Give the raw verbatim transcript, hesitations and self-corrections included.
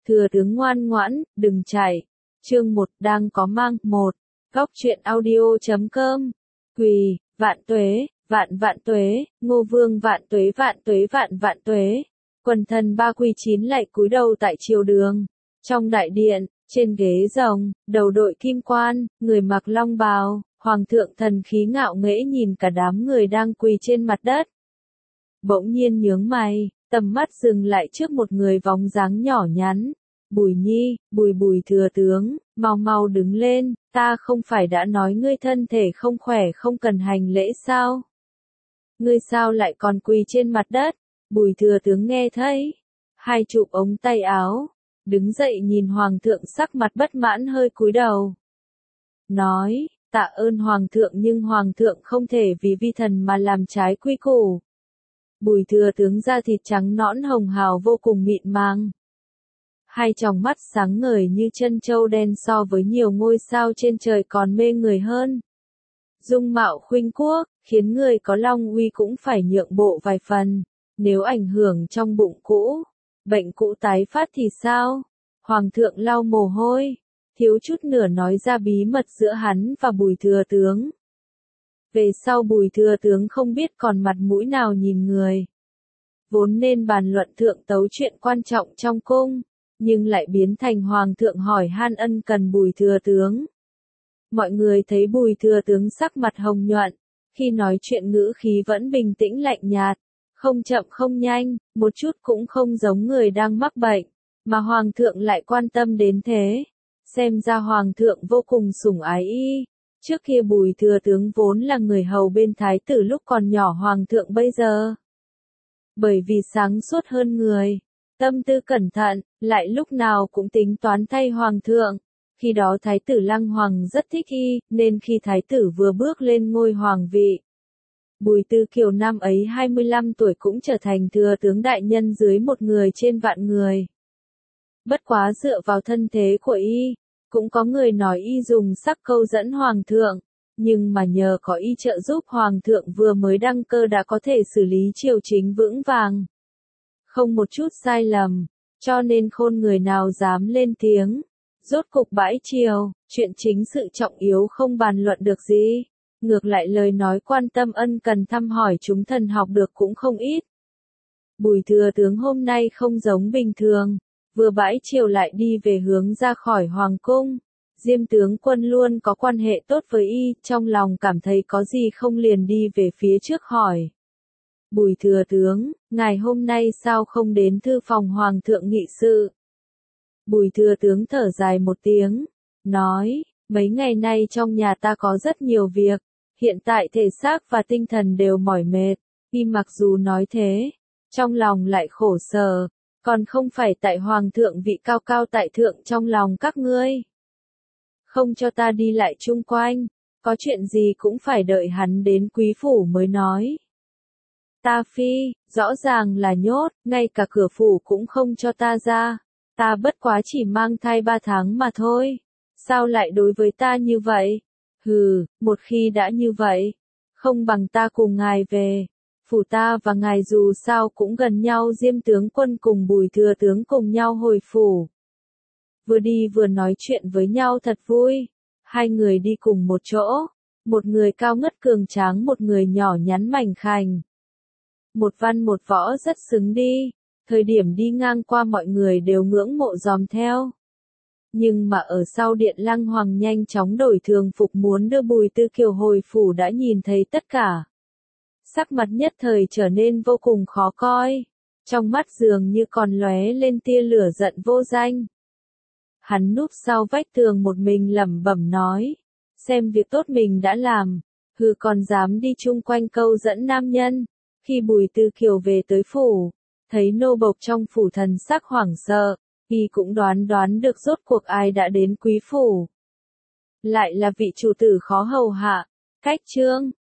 Thừa tướng ngoan ngoãn, đừng chạy. Chương một đang có mang. một. Góc truyện audio chấm com. Quỳ, vạn tuế, vạn vạn tuế, Ngô Vương vạn tuế vạn tuế vạn vạn tuế. Quần thần ba quy chín lạy cúi đầu tại triều đường. Trong đại điện, trên ghế rồng, đầu đội kim quan, người mặc long bào, hoàng thượng thần khí ngạo nghễ nhìn cả đám người đang quỳ trên mặt đất. Bỗng nhiên nhướng mày, tầm mắt dừng lại trước một người vóng dáng nhỏ nhắn. Bùi Nhi, Bùi Bùi thừa tướng, mau mau đứng lên, ta không phải đã nói ngươi thân thể không khỏe không cần hành lễ sao? Ngươi sao lại còn quỳ trên mặt đất? Bùi thừa tướng nghe thấy, hai chụp ống tay áo, đứng dậy nhìn hoàng thượng sắc mặt bất mãn hơi cúi đầu. Nói, tạ ơn hoàng thượng nhưng hoàng thượng không thể vì vi thần mà làm trái quy củ. Bùi thừa tướng da thịt trắng nõn hồng hào vô cùng mịn màng. Hai tròng mắt sáng ngời như chân châu đen so với nhiều ngôi sao trên trời còn mê người hơn. Dung mạo khuynh quốc, khiến người có long uy cũng phải nhượng bộ vài phần. Nếu ảnh hưởng trong bụng cũ, bệnh cũ tái phát thì sao? Hoàng thượng lau mồ hôi, thiếu chút nữa nói ra bí mật giữa hắn và Bùi thừa tướng. Về sau Bùi thừa tướng không biết còn mặt mũi nào nhìn người. Vốn nên bàn luận thượng tấu chuyện quan trọng trong cung, nhưng lại biến thành hoàng thượng hỏi han ân cần Bùi thừa tướng. Mọi người thấy Bùi thừa tướng sắc mặt hồng nhuận, khi nói chuyện ngữ khí vẫn bình tĩnh lạnh nhạt, không chậm không nhanh, một chút cũng không giống người đang mắc bệnh, mà hoàng thượng lại quan tâm đến thế. Xem ra hoàng thượng vô cùng sủng ái y. Trước kia Bùi thừa tướng vốn là người hầu bên thái tử lúc còn nhỏ hoàng thượng bây giờ. Bởi vì sáng suốt hơn người, tâm tư cẩn thận, lại lúc nào cũng tính toán thay hoàng thượng. Khi đó thái tử Lăng Hoàng rất thích y, nên khi thái tử vừa bước lên ngôi hoàng vị, Bùi Tư Kiều năm ấy hai mươi lăm tuổi cũng trở thành thừa tướng đại nhân dưới một người trên vạn người. Bất quá dựa vào thân thế của y, cũng có người nói y dùng sắc câu dẫn hoàng thượng, nhưng mà nhờ có y trợ giúp hoàng thượng vừa mới đăng cơ đã có thể xử lý triều chính vững vàng. Không một chút sai lầm, cho nên khôn người nào dám lên tiếng. Rốt cục bãi triều, chuyện chính sự trọng yếu không bàn luận được gì. Ngược lại lời nói quan tâm ân cần thăm hỏi chúng thần học được cũng không ít. Bùi thừa tướng hôm nay không giống bình thường, vừa bãi triều lại đi về hướng ra khỏi hoàng cung. Diêm tướng quân luôn có quan hệ tốt với y, trong lòng cảm thấy có gì không liền đi về phía trước hỏi. Bùi thừa tướng, ngài hôm nay sao không đến thư phòng hoàng thượng nghị sự? Bùi thừa tướng thở dài một tiếng, nói, mấy ngày nay trong nhà ta có rất nhiều việc, hiện tại thể xác và tinh thần đều mỏi mệt. Y mặc dù nói thế, trong lòng lại khổ sở, còn không phải tại hoàng thượng vị cao cao tại thượng trong lòng các ngươi. Không cho ta đi lại chung quanh, có chuyện gì cũng phải đợi hắn đến quý phủ mới nói. Ta phi, rõ ràng là nhốt, ngay cả cửa phủ cũng không cho ta ra. Ta bất quá chỉ mang thai ba tháng mà thôi. Sao lại đối với ta như vậy? Hừ, một khi đã như vậy, không bằng ta cùng ngài về. Phủ ta và ngài dù sao cũng gần nhau. Diêm tướng quân cùng Bùi thừa tướng cùng nhau hồi phủ. Vừa đi vừa nói chuyện với nhau thật vui. Hai người đi cùng một chỗ. Một người cao ngất cường tráng, một người nhỏ nhắn mảnh khảnh. Một văn một võ rất xứng đi. Thời điểm đi ngang qua mọi người đều ngưỡng mộ dòm theo. Nhưng mà ở sau điện Lăng Hoàng nhanh chóng đổi thường phục muốn đưa Bùi Tư Kiều hồi phủ đã nhìn thấy tất cả. Sắc mặt nhất thời trở nên vô cùng khó coi. Trong mắt dường như còn lóe lên tia lửa giận vô danh. Hắn núp sau vách tường một mình lẩm bẩm nói. Xem việc tốt mình đã làm. Hừ, còn dám đi chung quanh câu dẫn nam nhân. Khi Bùi Tư Kiều về tới phủ, thấy nô bộc trong phủ thần sắc hoảng sợ, y cũng đoán đoán được rốt cuộc ai đã đến quý phủ. Lại là vị chủ tử khó hầu hạ. Cách chương,